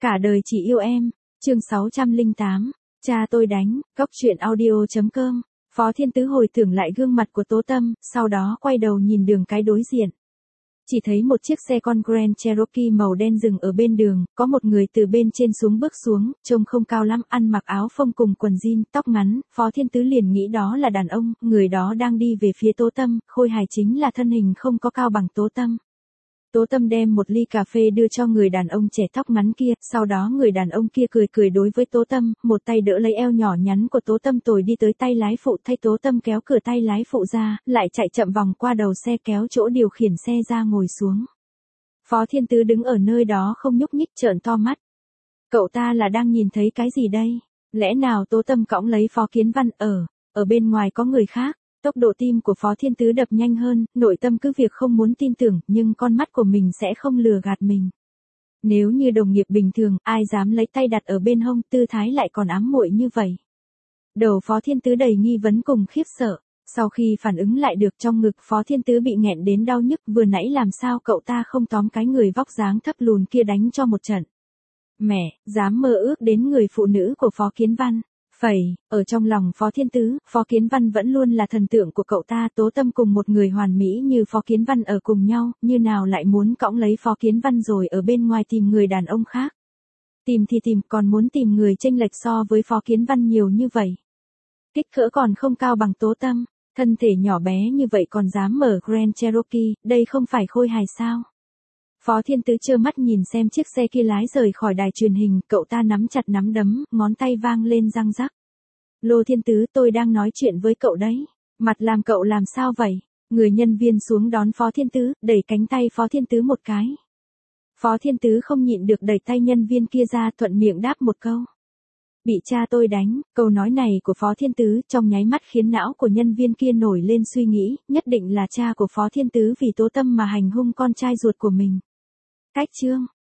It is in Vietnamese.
Cả đời chỉ yêu em, chương 608, cha tôi đánh, góc truyện audio.com. Phó Thiên Tứ hồi tưởng lại gương mặt của Tố Tâm, sau đó quay đầu nhìn đường cái đối diện. Chỉ thấy một chiếc xe con Grand Cherokee màu đen dừng ở bên đường, có một người từ bên trên xuống bước xuống, trông không cao lắm, ăn mặc áo phông cùng quần jean, tóc ngắn, Phó Thiên Tứ liền nghĩ đó là đàn ông, người đó đang đi về phía Tố Tâm, khôi hài chính là thân hình không có cao bằng Tố Tâm. Tố Tâm đem một ly cà phê đưa cho người đàn ông trẻ tóc ngắn kia, sau đó người đàn ông kia cười cười đối với Tố Tâm, một tay đỡ lấy eo nhỏ nhắn của Tố Tâm rồi đi tới tay lái phụ thay Tố Tâm kéo cửa tay lái phụ ra, lại chạy chậm vòng qua đầu xe kéo chỗ điều khiển xe ra ngồi xuống. Phó Thiên Tứ đứng ở nơi đó không nhúc nhích trợn to mắt. Cậu ta là đang nhìn thấy cái gì đây? Lẽ nào Tố Tâm cõng lấy Phó Kiến Văn ở bên ngoài có người khác? Tốc độ tim của Phó Thiên Tứ đập nhanh hơn, nội tâm cứ việc không muốn tin tưởng, nhưng con mắt của mình sẽ không lừa gạt mình. Nếu như đồng nghiệp bình thường, ai dám lấy tay đặt ở bên hông, tư thái lại còn ám muội như vậy. Đầu Phó Thiên Tứ đầy nghi vấn cùng khiếp sợ, sau khi phản ứng lại được trong ngực Phó Thiên Tứ bị nghẹn đến đau nhức, vừa nãy làm sao cậu ta không tóm cái người vóc dáng thấp lùn kia đánh cho một trận. Mẹ, dám mơ ước đến người phụ nữ của Phó Kiến Văn. Ở trong lòng Phó Thiên Tứ, Phó Kiến Văn vẫn luôn là thần tượng của cậu ta. Tố Tâm cùng một người hoàn mỹ như Phó Kiến Văn ở cùng nhau, như nào lại muốn cõng lấy Phó Kiến Văn rồi ở bên ngoài tìm người đàn ông khác. Tìm thì tìm, còn muốn tìm người chênh lệch so với Phó Kiến Văn nhiều như vậy. Kích cỡ còn không cao bằng Tố Tâm, thân thể nhỏ bé như vậy còn dám mở Grand Cherokee, đây không phải khôi hài sao? Phó Thiên Tứ trơ mắt nhìn xem chiếc xe kia lái rời khỏi đài truyền hình, cậu ta nắm chặt nắm đấm, ngón tay vang lên răng rắc. Lô Thiên Tứ, tôi đang nói chuyện với cậu đấy. Mặt làm cậu làm sao vậy? Người nhân viên xuống đón Phó Thiên Tứ, đẩy cánh tay Phó Thiên Tứ một cái. Phó Thiên Tứ không nhịn được đẩy tay nhân viên kia ra, thuận miệng đáp một câu. Bị cha tôi đánh, câu nói này của Phó Thiên Tứ trong nháy mắt khiến não của nhân viên kia nổi lên suy nghĩ, nhất định là cha của Phó Thiên Tứ vì Tố Tâm mà hành hung con trai ruột của mình. Cách chương